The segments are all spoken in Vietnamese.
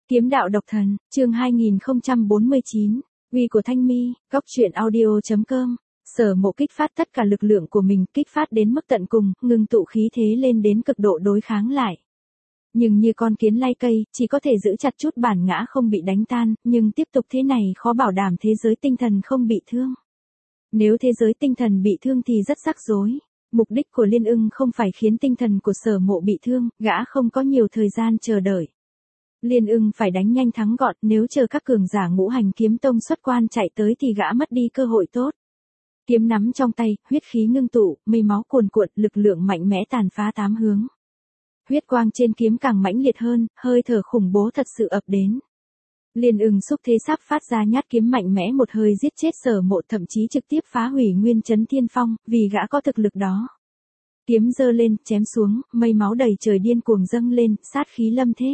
Kiếm đạo độc thần, chương 2049, uy của Thanh Mi, góc truyện audio.com. Sở Mộ kích phát tất cả lực lượng của mình, kích phát đến mức tận cùng, ngưng tụ khí thế lên đến cực độ đối kháng lại. Nhưng như con kiến lai cây, chỉ có thể giữ chặt chút bản ngã không bị đánh tan, nhưng tiếp tục thế này khó bảo đảm thế giới tinh thần không bị thương. Nếu thế giới tinh thần bị thương thì rất rắc rối. Mục đích của Liên Ưng không phải khiến tinh thần của Sở Mộ bị thương, gã không có nhiều thời gian chờ đợi. Liên Ưng phải đánh nhanh thắng gọn, nếu chờ các cường giả Ngũ Hành Kiếm Tông xuất quan chạy tới thì gã mất đi cơ hội tốt. Kiếm nắm trong tay, huyết khí ngưng tụ, mây máu cuồn cuộn, lực lượng mạnh mẽ tàn phá tám hướng. Huyết quang trên kiếm càng mãnh liệt hơn, hơi thở khủng bố thật sự ập đến. Liên Ưng xúc thế sắp phát ra nhát kiếm mạnh mẽ một hơi giết chết Sở Mộ, thậm chí trực tiếp phá hủy nguyên chấn thiên phong, vì gã có thực lực đó. Kiếm giơ lên, chém xuống, mây máu đầy trời điên cuồng dâng lên, sát khí lâm thế.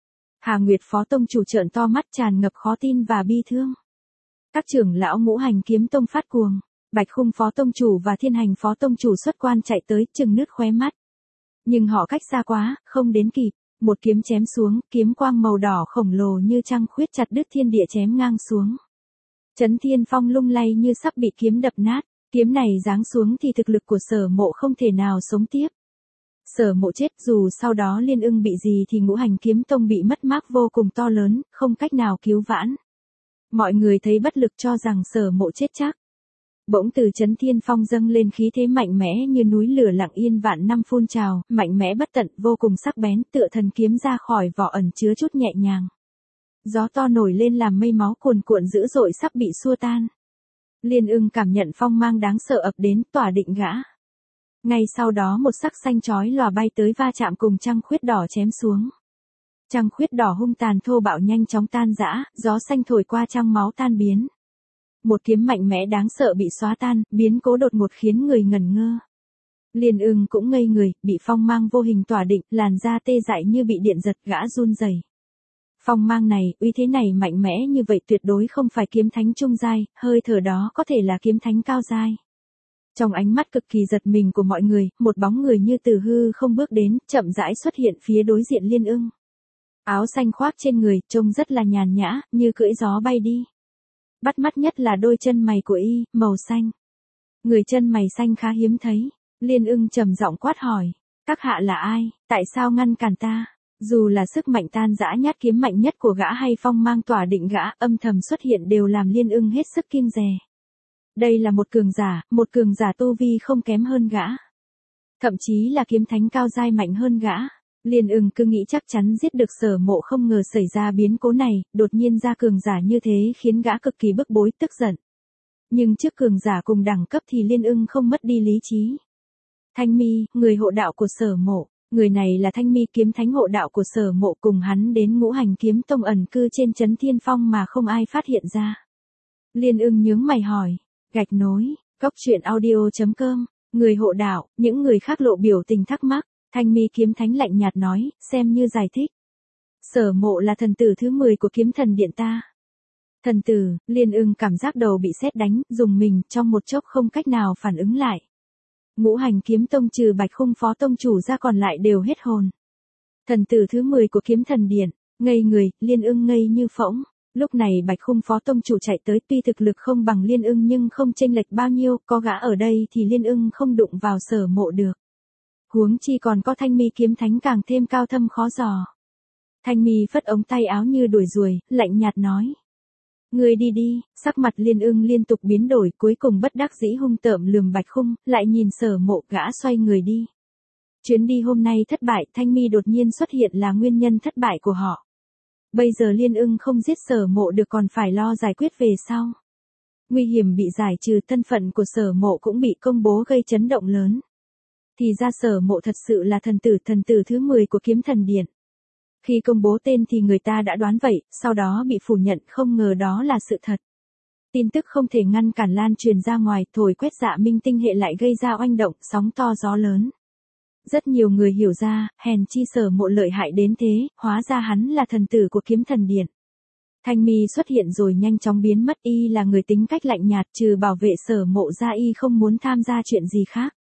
Hà Nguyệt Phó Tông chủ trợn to mắt tràn ngập khó tin và bi thương. Các trưởng lão Ngũ Hành Kiếm Tông phát cuồng, Bạch Khung Phó Tông chủ và Thiên Hành Phó Tông chủ xuất quan chạy tới, trừng nước khóe mắt. Nhưng họ cách xa quá, không đến kịp, một kiếm chém xuống, kiếm quang màu đỏ khổng lồ như trăng khuyết chặt đứt thiên địa chém ngang xuống. Chấn Thiên Phong lung lay như sắp bị kiếm đập nát, kiếm này giáng xuống thì thực lực của Sở Mộ không thể nào sống tiếp. Sở Mộ chết, dù sau đó Liên Ưng bị gì thì Ngũ Hành Kiếm Tông bị mất mát vô cùng to lớn, không cách nào cứu vãn. Mọi người thấy bất lực cho rằng Sở Mộ chết chắc. Bỗng từ Chấn Thiên Phong dâng lên khí thế mạnh mẽ như núi lửa lặng yên vạn năm phun trào, mạnh mẽ bất tận, vô cùng sắc bén, tựa thần kiếm ra khỏi vỏ ẩn chứa chút nhẹ nhàng. Gió to nổi lên làm mây máu cuồn cuộn dữ dội sắp bị xua tan. Liên Ưng cảm nhận phong mang đáng sợ ập đến, tỏa định gã. Ngay sau đó một sắc xanh chói lòa bay tới va chạm cùng trăng khuyết đỏ chém xuống. Trăng khuyết đỏ hung tàn thô bạo nhanh chóng tan rã, gió xanh thổi qua trăng máu tan biến. Một kiếm mạnh mẽ đáng sợ bị xóa tan, biến cố đột ngột khiến người ngẩn ngơ. Liên Ưng cũng ngây người, bị phong mang vô hình tỏa định, làn da tê dại như bị điện giật, gã run rẩy. Phong mang này, uy thế này mạnh mẽ như vậy tuyệt đối không phải kiếm thánh trung giai, hơi thở đó có thể là kiếm thánh cao giai. Trong ánh mắt cực kỳ giật mình của mọi người, một bóng người như từ hư không bước đến, chậm rãi xuất hiện phía đối diện Liên Ưng. Áo xanh khoác trên người, trông rất là nhàn nhã, như cưỡi gió bay đi. Bắt mắt nhất là đôi chân mày của y, màu xanh. Người chân mày xanh khá hiếm thấy. Liên Ưng trầm giọng quát hỏi, các hạ là ai, tại sao ngăn cản ta? Dù là sức mạnh tan rã nhát kiếm mạnh nhất của gã hay phong mang tỏa định gã, âm thầm xuất hiện đều làm Liên Ưng hết sức kiêng dè. Đây là một cường giả tu vi không kém hơn gã. Thậm chí là kiếm thánh cao giai mạnh hơn gã. Liên Ưng cứ nghĩ chắc chắn giết được Sở Mộ, không ngờ xảy ra biến cố này, đột nhiên ra cường giả như thế khiến gã cực kỳ bức bối, tức giận. Nhưng trước cường giả cùng đẳng cấp thì Liên Ưng không mất đi lý trí. Thanh Mi, người hộ đạo của Sở Mộ. Người này là Thanh Mi, kiếm thánh hộ đạo của Sở Mộ, cùng hắn đến Ngũ Hành Kiếm Tông ẩn cư trên Chấn Thiên Phong mà không ai phát hiện ra. Liên Ưng nhướng mày hỏi, gạch nối, góc truyện audio.com, người hộ đạo, những người khác lộ biểu tình thắc mắc. Thanh Mi kiếm thánh lạnh nhạt nói, xem như giải thích. Sở Mộ là thần tử thứ 10 của kiếm thần điện ta. Thần tử, Liên Ưng cảm giác đầu bị sét đánh, dùng mình, trong một chốc không cách nào phản ứng lại. Ngũ Hành Kiếm Tông trừ Bạch Khung Phó Tông chủ ra còn lại đều hết hồn. Thần tử thứ 10 của kiếm thần điện, ngây người, Liên Ưng ngây như phỗng. Lúc này Bạch Khung Phó Tông chủ chạy tới, tuy thực lực không bằng Liên Ưng nhưng không chênh lệch bao nhiêu, có gã ở đây thì Liên Ưng không đụng vào Sở Mộ được. Huống chi còn có Thanh Mi kiếm thánh càng thêm cao thâm khó dò. Thanh Mi phất ống tay áo như đuổi ruồi, lạnh nhạt nói. Ngươi đi đi, sắc mặt Liên Ưng liên tục biến đổi, cuối cùng bất đắc dĩ hung tợm lườm Bạch Khung, lại nhìn Sở Mộ, gã xoay người đi. Chuyến đi hôm nay thất bại, Thanh Mi đột nhiên xuất hiện là nguyên nhân thất bại của họ. Bây giờ Liên Ưng không giết Sở Mộ được còn phải lo giải quyết về sau. Nguy hiểm bị giải trừ, thân phận của Sở Mộ cũng bị công bố gây chấn động lớn. Thì ra Sở Mộ thật sự là thần tử thứ 10 của kiếm thần điện. Khi công bố tên thì người ta đã đoán vậy, sau đó bị phủ nhận, không ngờ đó là sự thật. Tin tức không thể ngăn cản lan truyền ra ngoài, thổi quét Dạ Minh tinh hệ lại gây ra oanh động, sóng to gió lớn. Rất nhiều người hiểu ra, hèn chi Sở Mộ lợi hại đến thế, hóa ra hắn là thần tử của kiếm thần điện. Thanh Mi xuất hiện rồi nhanh chóng biến mất, y là người tính cách lạnh nhạt, trừ bảo vệ Sở Mộ ra y không muốn tham gia chuyện gì khác.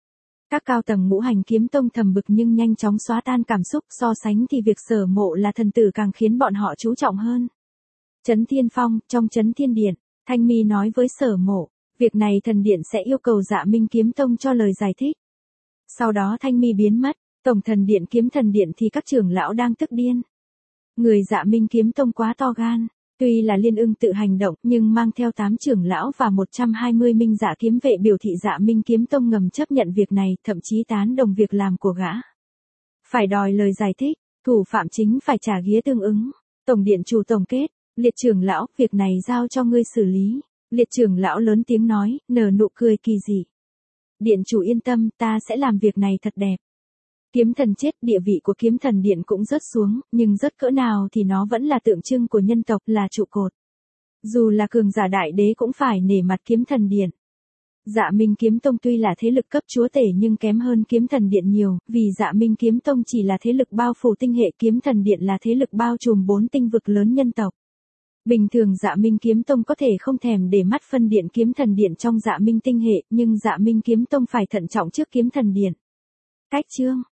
Các cao tầng ngũ hành kiếm tông thầm bực nhưng nhanh chóng xóa tan cảm xúc, so sánh thì việc Sở Mộ là thần tử càng khiến bọn họ chú trọng hơn. Trấn Thiên Phong, trong Trấn Thiên Điện, Thanh Mi nói với Sở Mộ, việc này thần điện sẽ yêu cầu Dạ Minh kiếm tông cho lời giải thích. Sau đó Thanh Mi biến mất, tổng thần điện kiếm thần điện thì các trưởng lão đang tức điên. Người Dạ Minh kiếm tông quá to gan, tuy là Liên Ưng tự hành động nhưng mang theo 8 trưởng lão và 120 minh dạ kiếm vệ biểu thị Dạ Minh kiếm tông ngầm chấp nhận việc này, thậm chí tán đồng việc làm của gã. Phải đòi lời giải thích, thủ phạm chính phải trả ghía tương ứng. Tổng điện chủ tổng kết, Liệt trưởng lão, việc này giao cho ngươi xử lý. Liệt trưởng lão lớn tiếng nói, nở nụ cười kỳ dị. Điện chủ yên tâm, ta sẽ làm việc này thật đẹp. Kiếm thần chết, địa vị của kiếm thần điện cũng rớt xuống, nhưng rớt cỡ nào thì nó vẫn là tượng trưng của nhân tộc, là trụ cột. Dù là cường giả đại đế cũng phải nể mặt kiếm thần điện. Dạ Minh kiếm tông tuy là thế lực cấp chúa tể nhưng kém hơn kiếm thần điện nhiều, vì Dạ Minh kiếm tông chỉ là thế lực bao phủ tinh hệ, kiếm thần điện là thế lực bao trùm 4 tinh vực lớn nhân tộc. Bình thường Dạ Minh kiếm tông có thể không thèm để mắt phân điện kiếm thần điện trong Dạ Minh tinh hệ, nhưng Dạ Minh kiếm tông phải thận trọng trước kiếm thần điện. Cách chương